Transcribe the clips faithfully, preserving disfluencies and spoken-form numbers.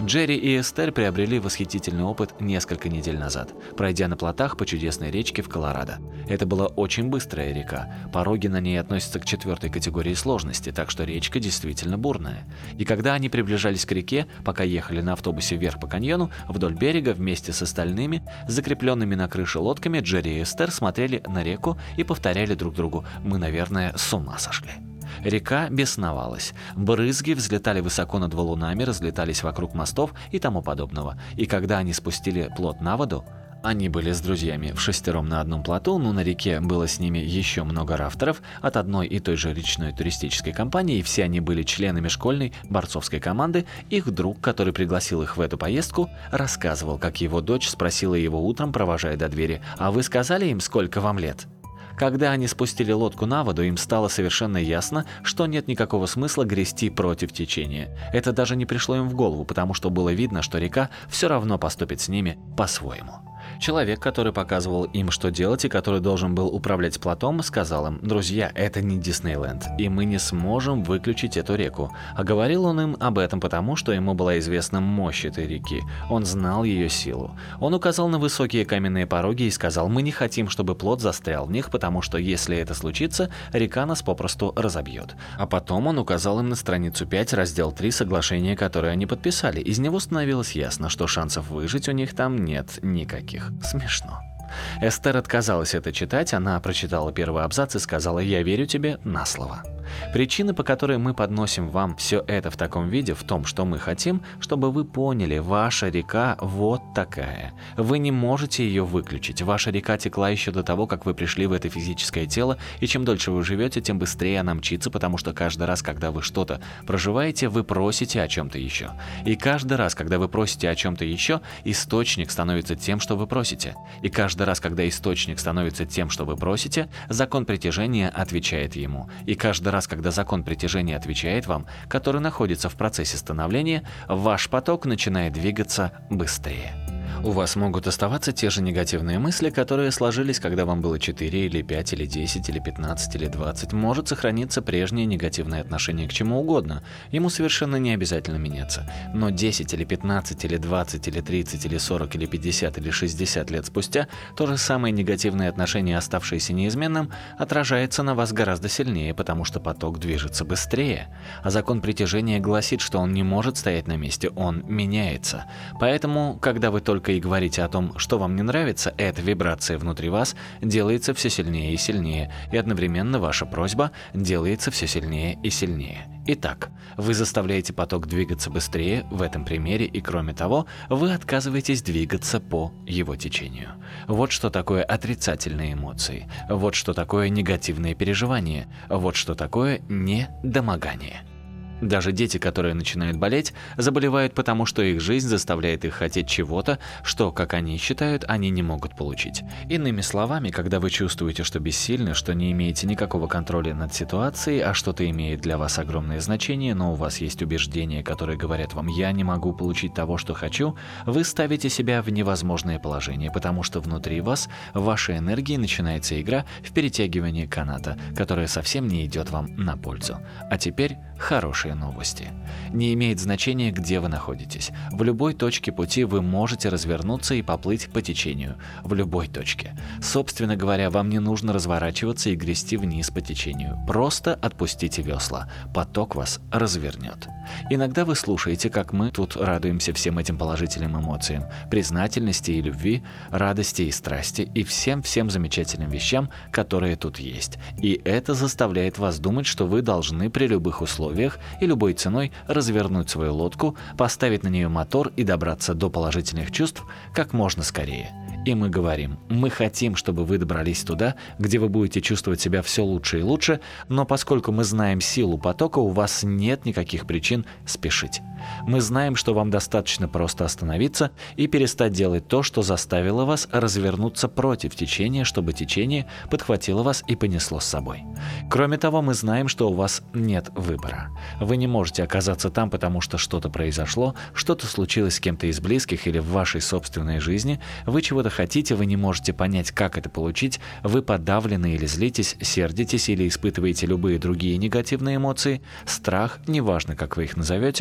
Джерри и Эстер приобрели восхитительный опыт несколько недель назад, пройдя на плотах по чудесной речке в Колорадо. Это была очень быстрая река, пороги на ней относятся к четвертой категории сложности, так что речка действительно бурная. И когда они приближались к реке, пока ехали на автобусе вверх по каньону, вдоль берега вместе с остальными, закрепленными на крыше лодками, Джерри и Эстер смотрели на реку и повторяли друг другу: «Мы, наверное, с ума сошли». Река бесновалась. Брызги взлетали высоко над валунами, разлетались вокруг мостов и тому подобного. И когда они спустили плот на воду, они были с друзьями в шестером на одном плоту, но на реке было с ними еще много рафтеров от одной и той же речной туристической компании, и все они были членами школьной борцовской команды. Их друг, который пригласил их в эту поездку, рассказывал, как его дочь спросила его утром, провожая до двери: «А вы сказали им, сколько вам лет?» Когда они спустили лодку на воду, им стало совершенно ясно, что нет никакого смысла грести против течения. Это даже не пришло им в голову, потому что было видно, что река все равно поступит с ними по-своему. Человек, который показывал им, что делать, и который должен был управлять плотом, сказал им: «Друзья, это не Диснейленд, и мы не сможем выключить эту реку». А говорил он им об этом потому, что ему была известна мощь этой реки. Он знал ее силу. Он указал на высокие каменные пороги и сказал: «Мы не хотим, чтобы плот застрял в них, потому что если это случится, река нас попросту разобьет». А потом он указал им на страницу пять, раздел три соглашения, которое они подписали. Из него становилось ясно, что шансов выжить у них там нет никаких. Смешно. Эстер отказалась это читать, она прочитала первый абзац и сказала: «Я верю тебе на слово». Причина, по которой мы подносим вам все это в таком виде, в том, что мы хотим, чтобы вы поняли: ваша река вот такая. Вы не можете ее выключить. Ваша река текла еще до того, как вы пришли в это физическое тело, и чем дольше вы живете, тем быстрее она мчится, потому что каждый раз, когда вы что-то проживаете, вы просите о чем-то еще. И каждый раз, когда вы просите о чем-то еще, источник становится тем, что вы просите. И каждый раз, когда источник становится тем, что вы просите, закон притяжения отвечает ему. И каждый раз, когда закон притяжения отвечает вам, который находится в процессе становления, ваш поток начинает двигаться быстрее. У вас могут оставаться те же негативные мысли, которые сложились, когда вам было четыре или пять или десять или пятнадцать или двадцать. Может сохраниться прежнее негативное отношение к чему угодно. Ему совершенно не обязательно меняться. Но десять или пятнадцать или двадцать или тридцать или сорок или пятьдесят или шестьдесят лет спустя то же самое негативное отношение, оставшееся неизменным, отражается на вас гораздо сильнее, потому что поток движется быстрее. А закон притяжения гласит, что он не может стоять на месте, он меняется. Поэтому, когда вы только и говорите о том, что вам не нравится, эта вибрация внутри вас делается все сильнее и сильнее, и одновременно ваша просьба делается все сильнее и сильнее. Итак, вы заставляете поток двигаться быстрее в этом примере, и кроме того, вы отказываетесь двигаться по его течению. Вот что такое отрицательные эмоции, вот что такое негативные переживания, вот что такое недомогание. Даже дети, которые начинают болеть, заболевают потому, что их жизнь заставляет их хотеть чего-то, что, как они считают, они не могут получить. Иными словами, когда вы чувствуете, что бессильны, что не имеете никакого контроля над ситуацией, а что-то имеет для вас огромное значение, но у вас есть убеждения, которые говорят вам: «Я не могу получить того, что хочу», вы ставите себя в невозможное положение, потому что внутри вас, в вашей энергии, начинается игра в перетягивание каната, которая совсем не идет вам на пользу. А теперь хорошие новости. Не имеет значения, где вы находитесь. В любой точке пути вы можете развернуться и поплыть по течению. В любой точке. Собственно говоря, вам не нужно разворачиваться и грести вниз по течению. Просто отпустите весла. Поток вас развернет. Иногда вы слушаете, как мы тут радуемся всем этим положительным эмоциям, признательности и любви, радости и страсти и всем-всем замечательным вещам, которые тут есть. И это заставляет вас думать, что вы должны при любых условиях и любой ценой развернуть свою лодку, поставить на нее мотор и добраться до положительных чувств как можно скорее. И мы говорим: мы хотим, чтобы вы добрались туда, где вы будете чувствовать себя все лучше и лучше, но поскольку мы знаем силу потока, у вас нет никаких причин спешить. Мы знаем, что вам достаточно просто остановиться и перестать делать то, что заставило вас развернуться против течения, чтобы течение подхватило вас и понесло с собой. Кроме того, мы знаем, что у вас нет выбора. Вы не можете оказаться там, потому что что-то произошло, что-то случилось с кем-то из близких или в вашей собственной жизни, вы чего-то хотите, вы не можете понять, как это получить, вы подавлены или злитесь, сердитесь или испытываете любые другие негативные эмоции, страх, неважно, как вы их назовете, в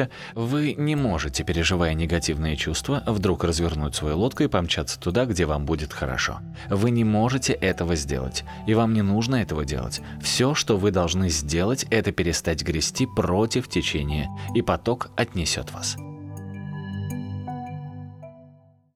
Вы не можете, переживая негативные чувства, вдруг развернуть свою лодку и помчаться туда, где вам будет хорошо. Вы не можете этого сделать, и вам не нужно этого делать. Все, что вы должны сделать, это перестать грести против течения, и поток отнесет вас.